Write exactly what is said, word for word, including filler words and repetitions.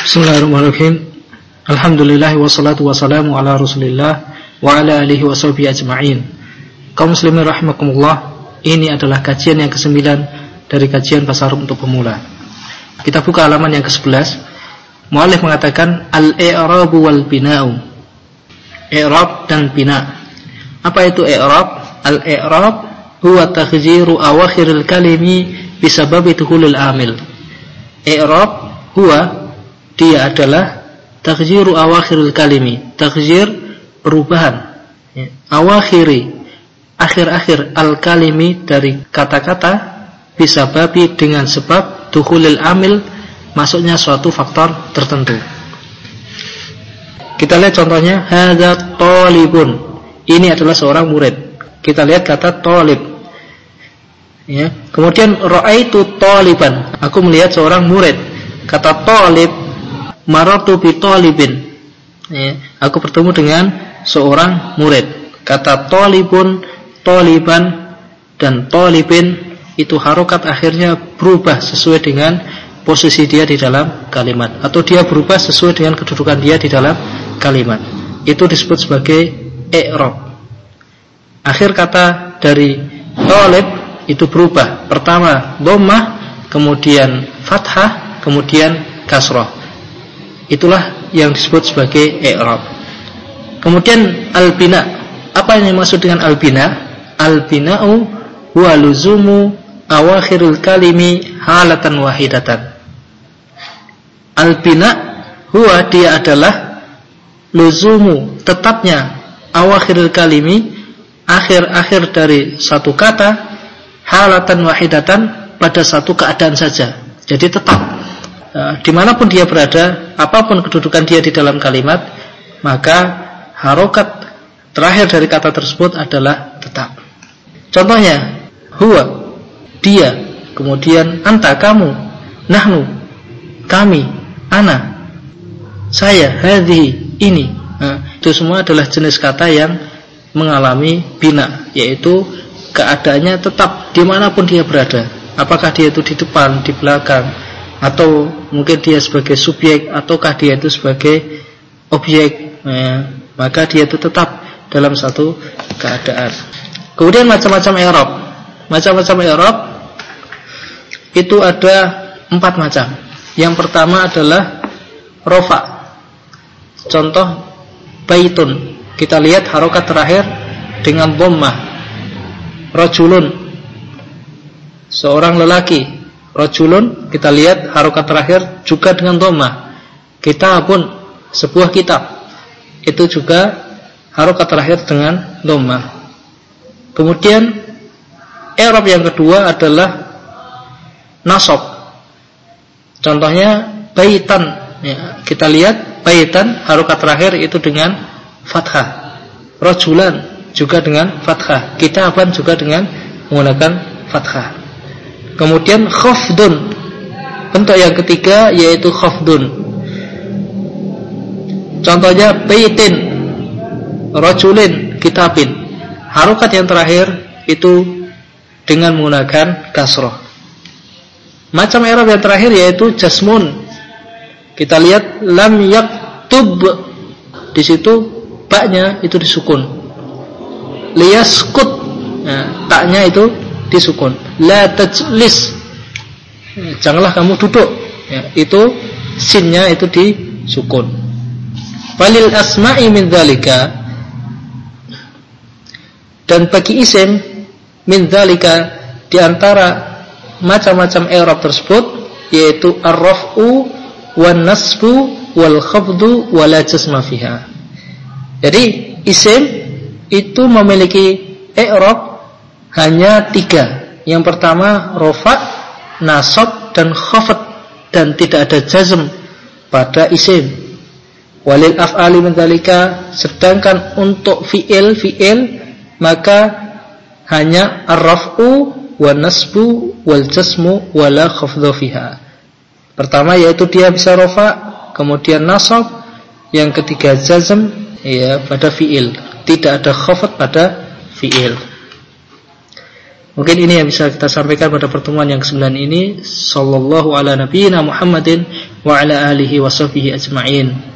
Bismillahirrahmanirrahim. Alhamdulillah wassalatu wassalamu ala Rasulillah wa ala alihi washabihi ajma'in. Kaum muslimin rahimakumullah, ini adalah kajian yang kesembilan dari kajian bahasa Arab untuk pemula. Kita buka halaman yang kesebelas. Mu'allif mengatakan al-i'rabu wal bina'u. I'rab dan bina. Apa itu i'rab? Al-i'rab huwa takhziru awakhiril kalimi bisababi tuhulil amil. I'rab huwa, dia adalah takhziru awakhiril kalimi. Takhzir perubahan ya. Awakhiri, akhir-akhir al-kalimi dari kata-kata bisababi dengan sebab tuhulil amil, masuknya suatu faktor tertentu. Kita lihat contohnya, hadza talibun. Ini adalah seorang murid. Kita lihat kata talib. Ya. Kemudian ra'aitu taliban. Aku melihat seorang murid. Kata talib, marartu bi talibin. Ya. Aku bertemu dengan seorang murid. Kata talibun, taliban dan talibin itu harokat akhirnya berubah sesuai dengan posisi dia di dalam kalimat, atau dia berubah sesuai dengan kedudukan dia di dalam kalimat. Itu disebut sebagai i'rab. Akhir kata dari talib itu berubah. Pertama dhammah, kemudian fathah, kemudian kasrah. Itulah yang disebut sebagai i'rab. Kemudian al-bina. Apa yang dimaksud dengan al-bina? Al-bina'u huwa luzumu awakhirul kalimi halatan wahidatan. Al-bina huwa, dia adalah luzumu, tetapnya awakhirul kalimi, akhir-akhir dari satu kata, halatan wahidatan, pada satu keadaan saja. Jadi tetap e, dimanapun dia berada, apapun kedudukan dia di dalam kalimat, maka harokat terakhir dari kata tersebut adalah tetap. Contohnya, huwa, dia, kemudian anta, kamu, nahnu, kami, ana, saya, hadhihi, ini. Nah, itu semua adalah jenis kata yang mengalami bina, yaitu keadaannya tetap dimanapun dia berada. Apakah dia itu di depan, di belakang, atau mungkin dia sebagai subjek, ataukah dia itu sebagai objek, ya, maka dia itu tetap dalam satu keadaan. Kemudian macam-macam i'rab. Macam-macam i'rab itu ada empat macam. Yang pertama adalah rofa. Contoh baitun, kita lihat harokat terakhir dengan dhammah. Rajulun, seorang lelaki. Rajulun, kita lihat harokat terakhir juga dengan dhammah. Kitabun, sebuah kitab, itu juga harokat terakhir dengan dhammah. Kemudian i'rab yang kedua adalah nasab. Contohnya baitan, ya, kita lihat baitan harokat terakhir itu dengan fathah. Rajulan juga dengan fathah. Kitaban juga dengan menggunakan fathah. Kemudian khafdun, bentuk yang ketiga yaitu khafdun. Contohnya baitin, rajulin, kitabin. Harokat yang terakhir itu dengan menggunakan kasrah. Macam i'rab yang terakhir yaitu jasmun. Kita lihat lam yaktub, di situ baknya itu disukun. Liyaskut, nah, taknya itu disukun. La tajlis, janganlah kamu duduk, ya, itu sinnya itu disukun. Falil asma'i min dzalika, dan bagi isim min dzalika di antara macam-macam i'rab tersebut yaitu ar-raf'u wan nasbu wal khafdu wala jasma fiha. Jadi isim itu memiliki i'rab hanya tiga. Yang pertama rafa', nasab dan khafd, dan tidak ada jazm pada isim. Walil af'ali min dzalika, sedangkan untuk fi'il fi'il maka hanya ar-raf'u wan nasbu wal jasmu wala khafdhu fiha. Pertama yaitu dia bisa rafa', kemudian nasab, yang ketiga jazm, ya, pada fi'il, tidak ada khafd pada fi'il. Mungkin ini yang bisa kita sampaikan pada pertemuan yang kesembilan ini. Sallallahu ala nabiyyina Muhammadin wa ala alihi wa sahbihi ajma'in.